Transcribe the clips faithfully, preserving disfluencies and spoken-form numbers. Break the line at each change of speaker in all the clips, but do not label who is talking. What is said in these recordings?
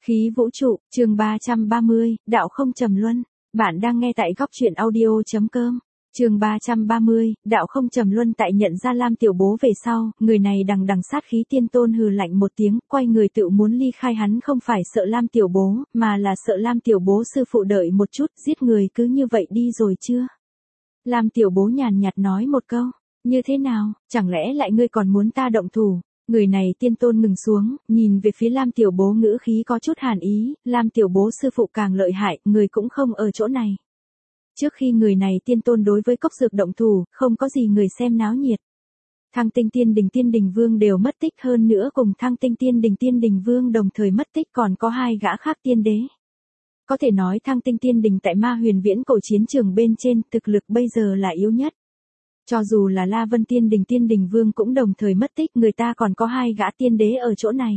Khí vũ trụ, chương ba trăm ba mươi, đạo không trầm luân. Bạn đang nghe tại góc truyện audio.com. Chương ba trăm ba mươi, đạo không trầm luân. Tại nhận ra Lam Tiểu Bố về sau, người này đằng đằng sát khí tiên tôn hừ lạnh một tiếng, quay người tự muốn ly khai. Hắn không phải sợ Lam Tiểu Bố, mà là sợ Lam Tiểu Bố sư phụ đợi một chút, giết người cứ như vậy đi rồi chưa? Lam Tiểu Bố nhàn nhạt nói một câu, như thế nào, chẳng lẽ lại ngươi còn muốn ta động thủ? Người này tiên tôn ngừng xuống, nhìn về phía Lam Tiểu Bố ngữ khí có chút hàn ý, Lam Tiểu Bố sư phụ càng lợi hại, người cũng không ở chỗ này. Trước khi người này tiên tôn đối với cốc dược động thủ, không có gì người xem náo nhiệt. Thăng Tinh Tiên Đình Tiên Đình Vương đều mất tích, hơn nữa cùng Thăng Tinh Tiên Đình Tiên Đình Vương đồng thời mất tích còn có hai gã khác tiên đế. Có thể nói Thăng Tinh Tiên Đình tại Ma Huyền Viễn cổ chiến trường bên trên, thực lực bây giờ là yếu nhất. Cho dù là La Vân Tiên Đình Tiên Đình Vương cũng đồng thời mất tích, người ta còn có hai gã tiên đế ở chỗ này.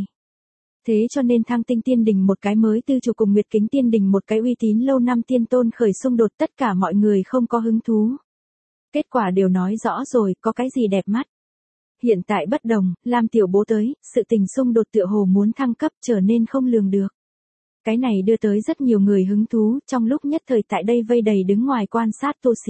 Thế cho nên Thăng Tinh Tiên Đình một cái mới tư chủ cùng Nguyệt Kính Tiên Đình một cái uy tín lâu năm tiên tôn khởi xung đột, tất cả mọi người không có hứng thú. Kết quả đều nói rõ rồi, có cái gì đẹp mắt. Hiện tại bất đồng, Lam Tiểu Bố tới, sự tình xung đột tựa hồ muốn thăng cấp trở nên không lường được. Cái này đưa tới rất nhiều người hứng thú, trong lúc nhất thời tại đây vây đầy đứng ngoài quan sát tu sĩ.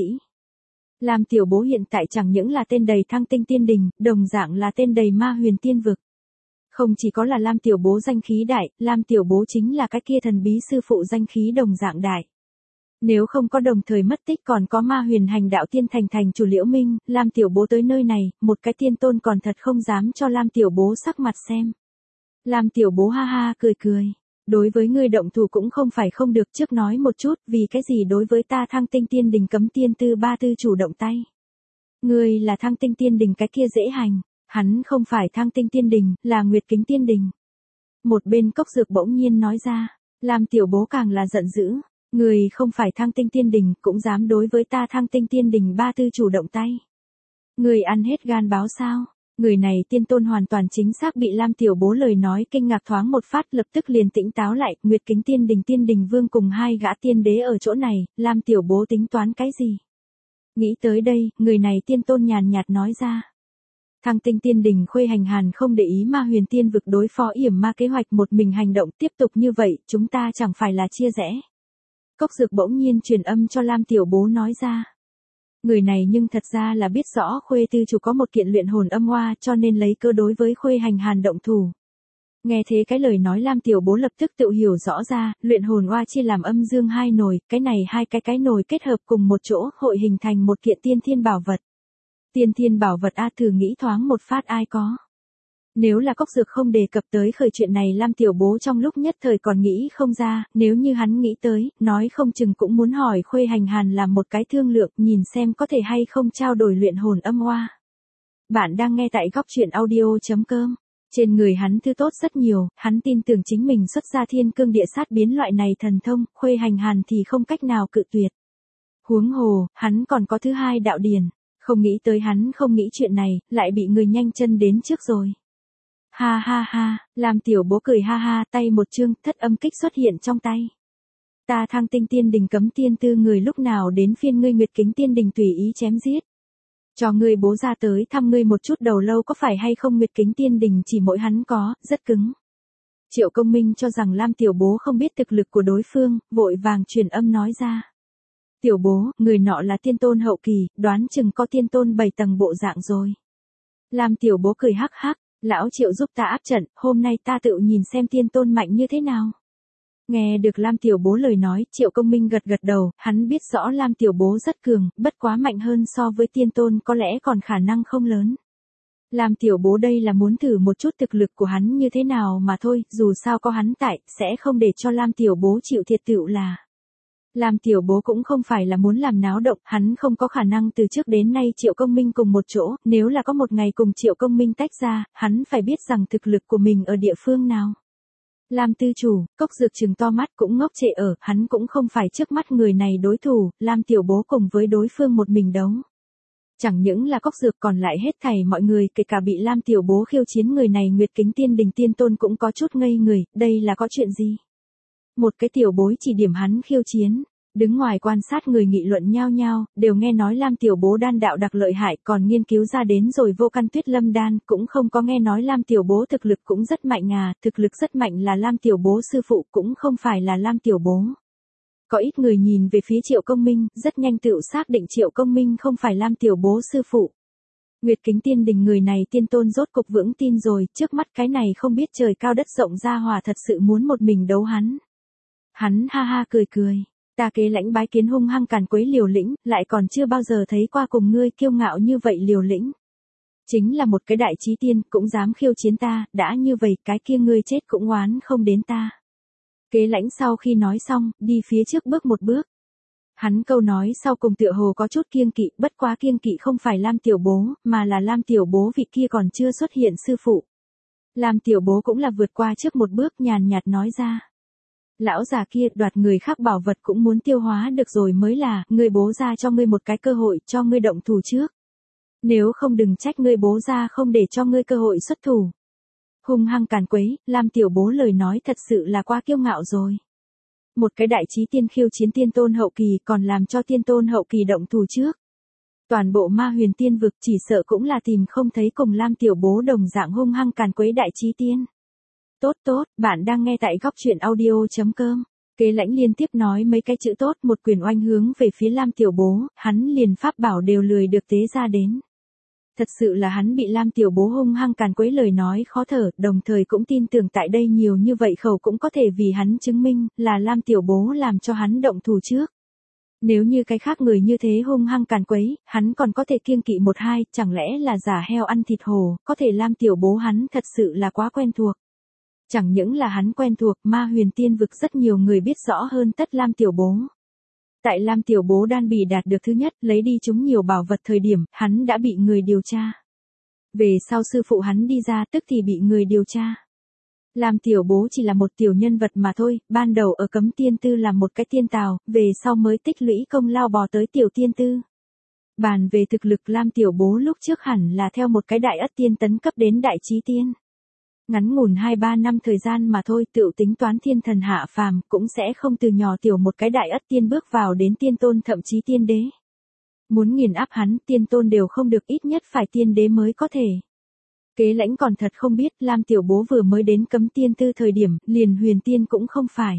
Lam Tiểu Bố hiện tại chẳng những là tên đầy Thăng Tinh Tiên Đình, đồng dạng là tên đầy Ma Huyền Tiên Vực. Không chỉ có là Lam Tiểu Bố danh khí đại, Lam Tiểu Bố chính là cái kia thần bí sư phụ danh khí đồng dạng đại. Nếu không có đồng thời mất tích còn có Ma Huyền Hành Đạo Tiên thành thành chủ Liễu Minh, Lam Tiểu Bố tới nơi này, một cái tiên tôn còn thật không dám cho Lam Tiểu Bố sắc mặt xem. Lam Tiểu Bố ha ha cười cười. Đối với ngươi động thủ cũng không phải không được, trước nói một chút, vì cái gì đối với ta Thăng Tinh Tiên Đình cấm tiên tư ba tư chủ động tay. Ngươi là Thăng Tinh Tiên Đình cái kia dễ hành, hắn không phải Thăng Tinh Tiên Đình, là Nguyệt Kính Tiên Đình. Một bên cốc dược bỗng nhiên nói ra, Lam Tiểu Bố càng là giận dữ, ngươi không phải Thăng Tinh Tiên Đình, cũng dám đối với ta Thăng Tinh Tiên Đình ba tư chủ động tay. Ngươi ăn hết gan báo sao? Người này tiên tôn hoàn toàn chính xác bị Lam Tiểu Bố lời nói kinh ngạc thoáng một phát, lập tức liền tỉnh táo lại, Nguyệt Kính Tiên Đình Tiên Đình Vương cùng hai gã tiên đế ở chỗ này, Lam Tiểu Bố tính toán cái gì? Nghĩ tới đây, người này tiên tôn nhàn nhạt nói ra. Thăng Tinh Tiên Đình Khuê Hành Hàn không để ý Ma Huyền Tiên Vực đối phó yểm ma kế hoạch, một mình hành động, tiếp tục như vậy, chúng ta chẳng phải là chia rẽ. Cốc dược bỗng nhiên truyền âm cho Lam Tiểu Bố nói ra. Người này nhưng thật ra là biết rõ Khuê tư chủ có một kiện luyện hồn âm oa, cho nên lấy cơ đối với Khuê Hành Hàn động thủ. Nghe thế cái lời nói Lam Tiểu Bố lập tức tự hiểu rõ ra, luyện hồn oa chia làm âm dương hai nồi, cái này hai cái cái nồi kết hợp cùng một chỗ, hội hình thành một kiện tiên thiên bảo vật. Tiên thiên bảo vật a, thử nghĩ thoáng một phát ai có. Nếu là cốc dược không đề cập tới khởi chuyện này, Lam Tiểu Bố trong lúc nhất thời còn nghĩ không ra, nếu như hắn nghĩ tới, nói không chừng cũng muốn hỏi Khuê Hành Hàn làm một cái thương lượng, nhìn xem có thể hay không trao đổi luyện hồn âm oa. Bạn đang nghe tại góc truyện audio.com. Trên người hắn thứ tốt rất nhiều, hắn tin tưởng chính mình xuất ra thiên cương địa sát biến loại này thần thông, Khuê Hành Hàn thì không cách nào cự tuyệt. Huống hồ, hắn còn có thứ hai đạo điển, không nghĩ tới hắn không nghĩ chuyện này, lại bị người nhanh chân đến trước rồi. Ha ha ha, Lam Tiểu Bố cười ha ha, tay một chương, thất âm kích xuất hiện trong tay. Ta Thăng Tinh Tiên Đình cấm tiên tư người lúc nào đến phiên ngươi Nguyệt Kính Tiên Đình tùy ý chém giết. Cho ngươi bố ra tới thăm ngươi một chút đầu lâu có phải hay không, Nguyệt Kính Tiên Đình chỉ mỗi hắn có, rất cứng. Triệu Công Minh cho rằng Lam Tiểu Bố không biết thực lực của đối phương, vội vàng truyền âm nói ra. Tiểu Bố, người nọ là tiên tôn hậu kỳ, đoán chừng có tiên tôn bảy tầng bộ dạng rồi. Lam Tiểu Bố cười hắc hắc. Lão Triệu giúp ta áp trận, hôm nay ta tự nhìn xem tiên tôn mạnh như thế nào. Nghe được Lam Tiểu Bố lời nói, Triệu Công Minh gật gật đầu, hắn biết rõ Lam Tiểu Bố rất cường, bất quá mạnh hơn so với tiên tôn có lẽ còn khả năng không lớn. Lam Tiểu Bố đây là muốn thử một chút thực lực của hắn như thế nào mà thôi, dù sao có hắn tại, sẽ không để cho Lam Tiểu Bố chịu thiệt tựu là. Lam Tiểu Bố cũng không phải là muốn làm náo động, hắn không có khả năng từ trước đến nay Triệu Công Minh cùng một chỗ, nếu là có một ngày cùng Triệu Công Minh tách ra, hắn phải biết rằng thực lực của mình ở địa phương nào. Lam tư chủ, cốc dược trừng to mắt cũng ngốc trệ ở, hắn cũng không phải trước mắt người này đối thủ, Lam Tiểu Bố cùng với đối phương một mình đấu. Chẳng những là cốc dược còn lại hết thảy mọi người, kể cả bị Lam Tiểu Bố khiêu chiến người này Nguyệt Kính Tiên Đình tiên tôn cũng có chút ngây người, đây là có chuyện gì? Một cái tiểu bối chỉ điểm hắn khiêu chiến, Đứng ngoài quan sát người nghị luận nhao nhao, đều nghe nói Lam Tiểu Bố đan đạo đặc lợi hại, còn nghiên cứu ra đến rồi vô căn tuyết lâm đan, cũng không có nghe nói Lam Tiểu Bố thực lực cũng rất mạnh à, thực lực rất mạnh là Lam Tiểu Bố sư phụ cũng không phải là Lam Tiểu Bố. Có ít người nhìn về phía Triệu Công Minh, rất nhanh tựu xác định Triệu Công Minh không phải Lam Tiểu Bố sư phụ. Nguyệt Kính Tiên Đình người này tiên tôn rốt cục vững tin rồi, trước mắt cái này không biết trời cao đất rộng ra hòa thật sự muốn một mình đấu hắn. Hắn ha ha cười cười. Ta Kế Lãnh bái kiến hung hăng càn quấy liều lĩnh, lại còn chưa bao giờ thấy qua cùng ngươi kiêu ngạo như vậy liều lĩnh. Chính là một cái đại chí tiên, cũng dám khiêu chiến ta, đã như vậy cái kia ngươi chết cũng oán không đến ta. Kế Lãnh sau khi nói xong, đi phía trước bước một bước. Hắn câu nói sau cùng tựa hồ có chút kiêng kỵ, bất quá kiêng kỵ không phải Lam Tiểu Bố, mà là Lam Tiểu Bố vị kia còn chưa xuất hiện sư phụ. Lam Tiểu Bố cũng là vượt qua trước một bước nhàn nhạt nói ra. Lão già kia đoạt người khác bảo vật cũng muốn tiêu hóa được rồi mới là, ngươi bố ra cho ngươi một cái cơ hội cho ngươi động thủ trước. Nếu không đừng trách ngươi bố ra không để cho ngươi cơ hội xuất thủ. Hung hăng càn quấy, Lam Tiểu Bố lời nói thật sự là quá kiêu ngạo rồi. Một cái đại chí tiên khiêu chiến tiên tôn hậu kỳ còn làm cho tiên tôn hậu kỳ động thủ trước. Toàn bộ Ma Huyền Tiên vực chỉ sợ cũng là tìm không thấy cùng Lam Tiểu Bố đồng dạng hung hăng càn quấy đại chí tiên. Tốt tốt, bạn đang nghe tại góc truyện audio.com. Kế Lãnh liên tiếp nói mấy cái chữ tốt, một quyền oanh hướng về phía Lam Tiểu Bố, hắn liền pháp bảo đều lười được tế ra đến. Thật sự là hắn bị Lam Tiểu Bố hung hăng càn quấy lời nói khó thở, đồng thời cũng tin tưởng tại đây nhiều như vậy khẩu cũng có thể vì hắn chứng minh là Lam Tiểu Bố làm cho hắn động thủ trước. Nếu như cái khác người như thế hung hăng càn quấy, hắn còn có thể kiêng kỵ một hai, chẳng lẽ là giả heo ăn thịt hổ, có thể Lam Tiểu Bố hắn thật sự là quá quen thuộc. Chẳng những là hắn quen thuộc, Ma Huyền Tiên vực rất nhiều người biết rõ hơn tất Lam Tiểu Bố. Tại Lam Tiểu Bố đan bì đạt được thứ nhất, lấy đi chúng nhiều bảo vật thời điểm, hắn đã bị người điều tra. Về sau sư phụ hắn đi ra tức thì bị người điều tra. Lam Tiểu Bố chỉ là một tiểu nhân vật mà thôi, ban đầu ở Cấm Tiên Tư làm một cái tiên tào, về sau mới tích lũy công lao bò tới tiểu tiên tư. Bàn về thực lực Lam Tiểu Bố lúc trước hẳn là theo một cái đại ất tiên tấn cấp đến đại chí tiên. Ngắn ngủn hai ba năm thời gian mà thôi, tựu tính toán thiên thần hạ phàm, cũng sẽ không từ nhỏ tiểu một cái đại ất tiên bước vào đến tiên tôn thậm chí tiên đế. Muốn nghiền áp hắn, tiên tôn đều không được, ít nhất phải tiên đế mới có thể. Kế Lãnh còn thật không biết, Lam Tiểu Bố vừa mới đến Cấm Tiên Tư thời điểm, liền huyền tiên cũng không phải.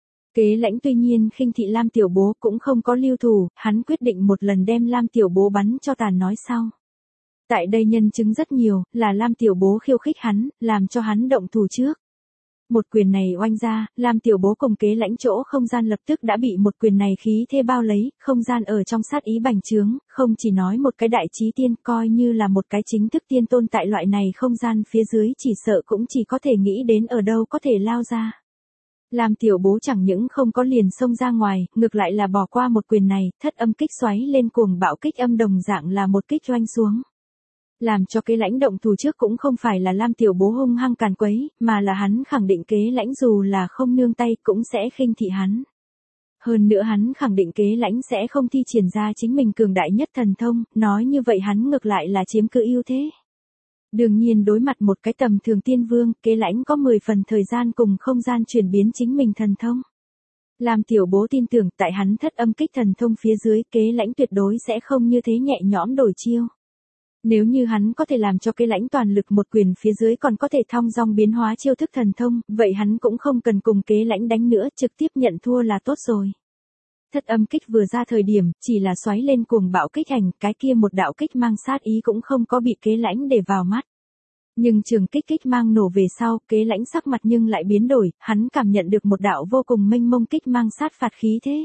Kế Lãnh tuy nhiên khinh thị Lam Tiểu Bố cũng không có lưu thù, hắn quyết định một lần đem Lam Tiểu Bố bắn cho tàn nói sau. Tại đây nhân chứng rất nhiều, là Lam Tiểu Bố khiêu khích hắn, làm cho hắn động thủ trước. Một quyền này oanh ra, Lam Tiểu Bố cùng Kế Lãnh chỗ không gian lập tức đã bị một quyền này khí thế bao lấy, không gian ở trong sát ý bành trướng, không chỉ nói một cái đại chí tiên, coi như là một cái chính thức tiên tôn tại loại này không gian phía dưới chỉ sợ cũng chỉ có thể nghĩ đến ở đâu có thể lao ra. Lam Tiểu Bố chẳng những không có liền xông ra ngoài, ngược lại là bỏ qua một quyền này, thất âm kích xoáy lên cuồng bạo kích âm đồng dạng là một kích oanh xuống. Làm cho Kế Lãnh động thủ trước cũng không phải là Lam Tiểu Bố hung hăng càn quấy, mà là hắn khẳng định Kế Lãnh dù là không nương tay cũng sẽ khinh thị hắn. Hơn nữa hắn khẳng định Kế Lãnh sẽ không thi triển ra chính mình cường đại nhất thần thông, nói như vậy hắn ngược lại là chiếm cứ ưu thế. Đương nhiên đối mặt một cái tầm thường tiên vương, Kế Lãnh có mười phần thời gian cùng không gian chuyển biến chính mình thần thông. Lam Tiểu Bố tin tưởng tại hắn thất âm kích thần thông phía dưới, Kế Lãnh tuyệt đối sẽ không như thế nhẹ nhõm đổi chiêu. Nếu như hắn có thể làm cho Kế Lãnh toàn lực một quyền phía dưới còn có thể thong dong biến hóa chiêu thức thần thông, vậy hắn cũng không cần cùng Kế Lãnh đánh nữa, trực tiếp nhận thua là tốt rồi. Thất âm kích vừa ra thời điểm, chỉ là xoáy lên cuồng bạo kích hành, cái kia một đạo kích mang sát ý cũng không có bị Kế Lãnh để vào mắt. Nhưng trường kích kích mang nổ về sau, Kế Lãnh sắc mặt nhưng lại biến đổi, hắn cảm nhận được một đạo vô cùng mênh mông kích mang sát phạt khí thế.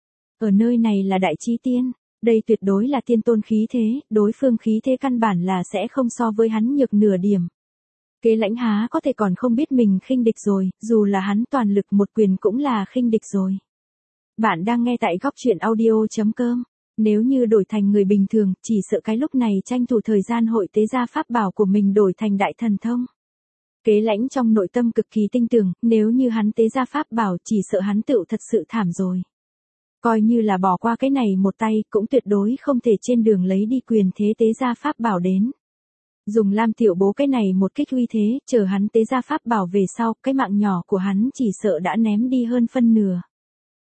Ở nơi này là đại chí tiên. Đây tuyệt đối là tiên tôn khí thế, đối phương khí thế căn bản là sẽ không so với hắn nhược nửa điểm. Kế Lãnh há có thể còn không biết mình khinh địch rồi, dù là hắn toàn lực một quyền cũng là khinh địch rồi. Bạn đang nghe tại góc truyện audio.com. Nếu như đổi thành người bình thường, chỉ sợ cái lúc này tranh thủ thời gian hội tế ra pháp bảo của mình đổi thành đại thần thông. Kế Lãnh trong nội tâm cực kỳ tinh tường, nếu như hắn tế ra pháp bảo chỉ sợ hắn tựu thật sự thảm rồi. Coi như là bỏ qua cái này một tay, cũng tuyệt đối không thể trên đường lấy đi quyền thế tế ra pháp bảo đến. Dùng Lam Tiểu Bố cái này một kích uy thế, chờ hắn tế ra pháp bảo về sau, cái mạng nhỏ của hắn chỉ sợ đã ném đi hơn phân nửa.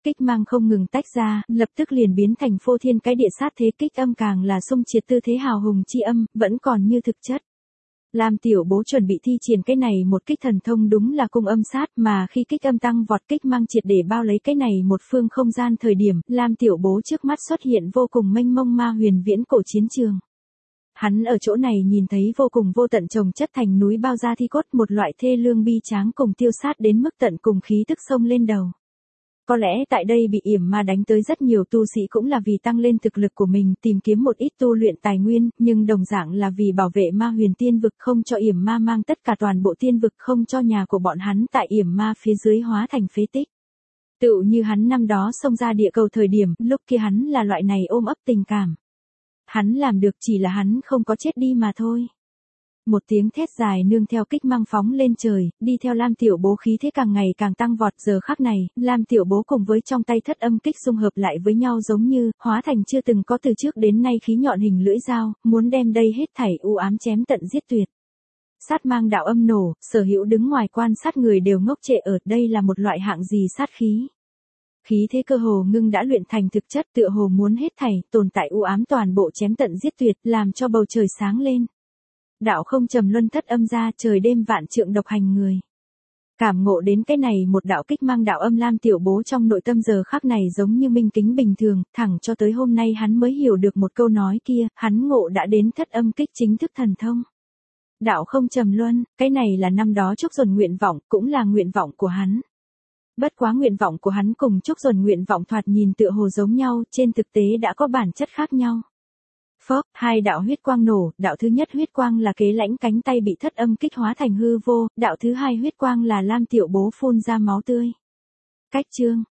kích mang không ngừng tách ra, lập tức liền biến thành phô thiên cái địa sát thế kích âm càng là xung triệt tư thế hào hùng chi âm, vẫn còn như thực chất. Lam tiểu bố chuẩn bị thi triển cái này một kích thần thông đúng là cung âm sát, mà khi kích âm tăng vọt kích mang triệt để bao lấy cái này một phương không gian thời điểm, Lam tiểu bố trước mắt xuất hiện vô cùng mênh mông ma huyền viễn cổ chiến trường. Hắn ở chỗ này nhìn thấy vô cùng vô tận chồng chất thành núi bao da thi cốt, một loại thê lương bi tráng cùng tiêu sát đến mức tận cùng khí tức sông lên đầu. Có lẽ tại đây bị yểm ma đánh tới rất nhiều tu sĩ cũng là vì tăng lên thực lực của mình, tìm kiếm một ít tu luyện tài nguyên, nhưng đồng dạng là vì bảo vệ ma huyền tiên vực, không cho yểm ma mang tất cả toàn bộ tiên vực, không cho nhà của bọn hắn tại yểm ma phía dưới hóa thành phế tích. Tựu như hắn năm đó xông ra địa cầu thời điểm, lúc kia hắn là loại này ôm ấp tình cảm. Hắn làm được, chỉ là hắn không có chết đi mà thôi. Một tiếng thét dài nương theo kích mang phóng lên trời, đi theo Lam tiểu bố khí thế càng ngày càng tăng vọt. Giờ khắc này, Lam tiểu bố cùng với trong tay thất âm kích xung hợp lại với nhau giống như, hóa thành chưa từng có từ trước đến nay khí nhọn hình lưỡi dao, muốn đem đây hết thảy u ám chém tận giết tuyệt. Sát mang đạo âm nổ, sở hữu đứng ngoài quan sát người đều ngốc trệ, ở đây là một loại hạng gì sát khí. Khí thế cơ hồ ngưng đã luyện thành thực chất, tựa hồ muốn hết thảy tồn tại u ám toàn bộ chém tận giết tuyệt, làm cho bầu trời sáng lên. Đạo không trầm luân thất âm ra, trời đêm vạn trượng độc hành người. Cảm ngộ đến cái này một đạo kích mang đạo âm, Lam tiểu bố trong nội tâm giờ khắc này giống như minh kính bình thường, thẳng cho tới hôm nay hắn mới hiểu được một câu nói kia, hắn ngộ đã đến thất âm kích chính thức thần thông. Đạo không trầm luân, cái này là năm đó Trúc Duẩn nguyện vọng, cũng là nguyện vọng của hắn. Bất quá nguyện vọng của hắn cùng Trúc Duẩn nguyện vọng thoạt nhìn tựa hồ giống nhau, trên thực tế đã có bản chất khác nhau. Phốc, hai đạo huyết quang nổ, đạo thứ nhất huyết quang là Kế Lãnh cánh tay bị thất âm kích hóa thành hư vô, đạo thứ hai huyết quang là Lam tiểu bố phun ra máu tươi. Cách chương